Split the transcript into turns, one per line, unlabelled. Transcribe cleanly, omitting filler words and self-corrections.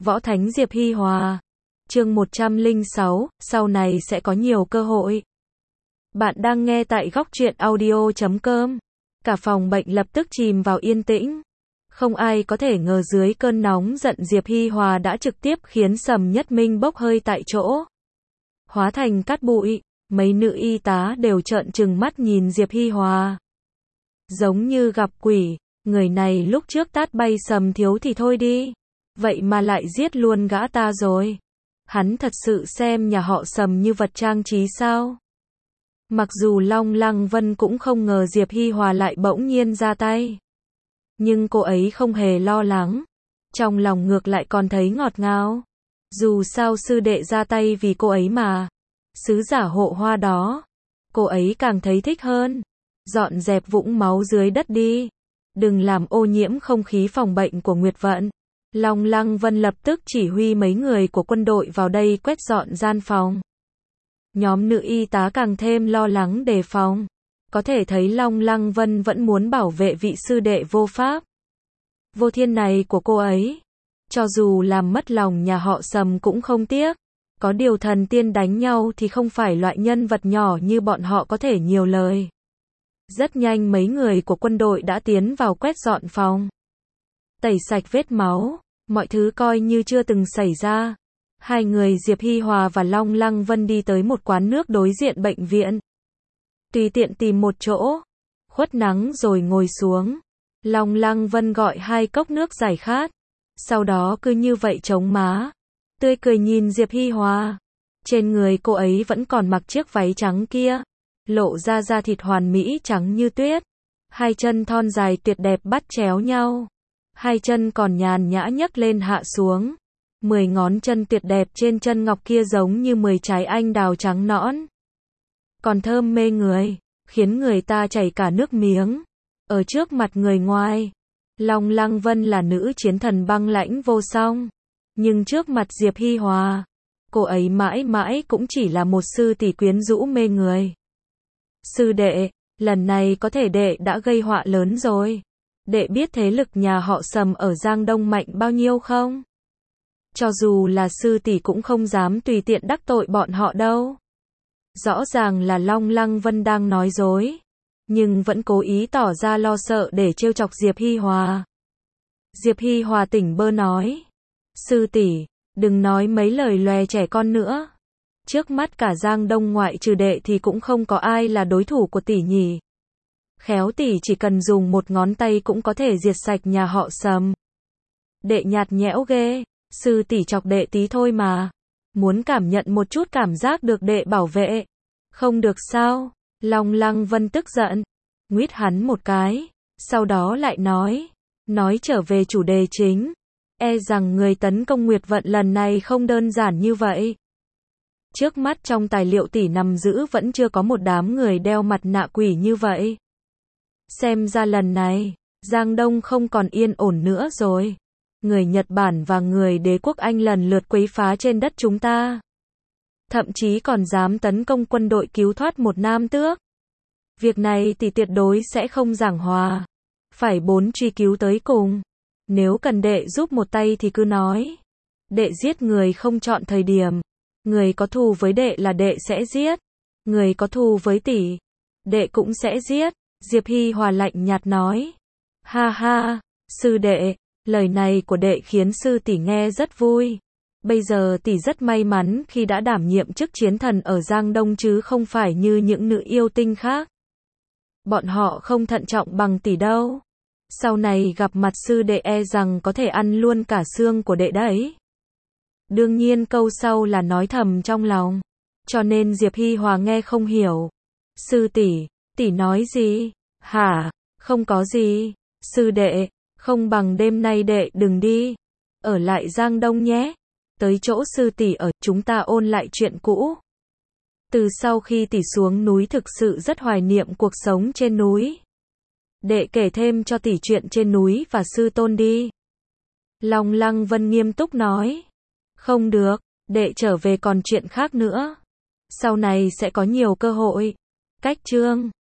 Võ Thánh Diệp Hi Hòa. Chương 106, sau này sẽ có nhiều cơ hội. Bạn đang nghe tại góc truyện audio.com. Cả phòng bệnh lập tức chìm vào yên tĩnh. Không ai có thể ngờ dưới cơn nóng giận Diệp Hi Hòa đã trực tiếp khiến Sầm Nhất Minh bốc hơi tại chỗ. Hóa thành cát bụi, mấy nữ y tá đều trợn trừng mắt nhìn Diệp Hi Hòa. Giống như gặp quỷ, người này lúc trước tát bay Sầm thiếu thì thôi đi. Vậy mà lại giết luôn gã ta rồi. Hắn thật sự xem nhà họ Sầm như vật trang trí sao? Mặc dù Long Lăng Vân cũng không ngờ Diệp Hi Hòa lại bỗng nhiên ra tay. Nhưng cô ấy không hề lo lắng. Trong lòng ngược lại còn thấy ngọt ngào. Dù sao sư đệ ra tay vì cô ấy mà. Sứ giả hộ hoa đó. Cô ấy càng thấy thích hơn. Dọn dẹp vũng máu dưới đất đi. Đừng làm ô nhiễm không khí phòng bệnh của Nguyệt Vận. Long Lăng Vân lập tức chỉ huy mấy người của quân đội vào đây quét dọn gian phòng. Nhóm nữ y tá càng thêm lo lắng đề phòng. Có thể thấy Long Lăng Vân vẫn muốn bảo vệ vị sư đệ vô pháp, vô thiên này của cô ấy. Cho dù làm mất lòng nhà họ Sầm cũng không tiếc. Có điều thần tiên đánh nhau thì không phải loại nhân vật nhỏ như bọn họ có thể nhiều lời. Rất nhanh mấy người của quân đội đã tiến vào quét dọn phòng. Tẩy sạch vết máu, mọi thứ coi như chưa từng xảy ra. Hai người Diệp Hi Hòa và Long Lăng Vân đi tới một quán nước đối diện bệnh viện. Tùy tiện tìm một chỗ, khuất nắng rồi ngồi xuống. Long Lăng Vân gọi 2 cốc nước giải khát. Sau đó cứ như vậy chống má, tươi cười nhìn Diệp Hi Hòa. Trên người cô ấy vẫn còn mặc chiếc váy trắng kia, lộ ra da thịt hoàn mỹ trắng như tuyết. Hai chân thon dài tuyệt đẹp bắt chéo nhau. Hai chân còn nhàn nhã nhấc lên hạ xuống. 10 ngón chân tuyệt đẹp trên chân ngọc kia giống như 10 trái anh đào trắng nõn. Còn thơm mê người, khiến người ta chảy cả nước miếng. Ở trước mặt người ngoài, Long Lăng Vân là nữ chiến thần băng lãnh vô song. Nhưng trước mặt Diệp Hi Hòa, cô ấy mãi mãi cũng chỉ là một sư tỷ quyến rũ mê người. Sư đệ, lần này có thể đệ đã gây họa lớn rồi. Đệ biết thế lực nhà họ Sầm ở Giang Đông mạnh bao nhiêu không? Cho dù là sư tỷ cũng không dám tùy tiện đắc tội bọn họ đâu. Rõ ràng là Long Lăng Vân đang nói dối, nhưng vẫn cố ý tỏ ra lo sợ để trêu chọc Diệp Hi Hòa. Diệp Hi Hòa tỉnh bơ nói, sư tỷ, đừng nói mấy lời lòe trẻ con nữa. Trước mắt cả Giang Đông ngoại trừ đệ thì cũng không có ai là đối thủ của tỷ nhỉ. Khéo tỷ chỉ cần dùng một ngón tay cũng có thể diệt sạch nhà họ Sầm. Đệ nhạt nhẽo ghê, sư tỷ chọc đệ tí thôi mà. Muốn cảm nhận một chút cảm giác được đệ bảo vệ. Không được sao? Long Lăng Vân tức giận, nguyết hắn một cái, sau đó lại nói trở về chủ đề chính. E rằng người tấn công Nguyệt Vận lần này không đơn giản như vậy. Trước mắt trong tài liệu tỷ nằm giữ vẫn chưa có một đám người đeo mặt nạ quỷ như vậy. Xem ra lần này, Giang Đông không còn yên ổn nữa rồi. Người Nhật Bản và người đế quốc Anh lần lượt quấy phá trên đất chúng ta. Thậm chí còn dám tấn công quân đội cứu thoát một nam tước. Việc này thì tuyệt đối sẽ không giảng hòa. Phải truy cứu tới cùng. Nếu cần đệ giúp một tay thì cứ nói. Đệ giết người không chọn thời điểm. Người có thù với đệ là đệ sẽ giết. Người có thù với tỷ, đệ cũng sẽ giết. Diệp Hi Hòa lạnh nhạt nói. Ha ha, sư đệ, lời này của đệ khiến sư tỷ nghe rất vui. Bây giờ tỷ rất may mắn khi đã đảm nhiệm chức chiến thần ở Giang Đông chứ không phải như những nữ yêu tinh khác. Bọn họ không thận trọng bằng tỷ đâu. Sau này gặp mặt sư đệ e rằng có thể ăn luôn cả xương của đệ đấy. Đương nhiên câu sau là nói thầm trong lòng. Cho nên Diệp Hi Hòa nghe không hiểu. Sư tỷ nói gì? Hả? Không có gì. Sư đệ, không bằng đêm nay đệ đừng đi. Ở lại Giang Đông nhé. Tới chỗ sư tỷ ở, chúng ta ôn lại chuyện cũ. Từ sau khi tỷ xuống núi thực sự rất hoài niệm cuộc sống trên núi. Đệ kể thêm cho tỷ chuyện trên núi và sư tôn đi. Long Lăng Vân nghiêm túc nói. Không được, đệ trở về còn chuyện khác nữa. Sau này sẽ có nhiều cơ hội. Cách chương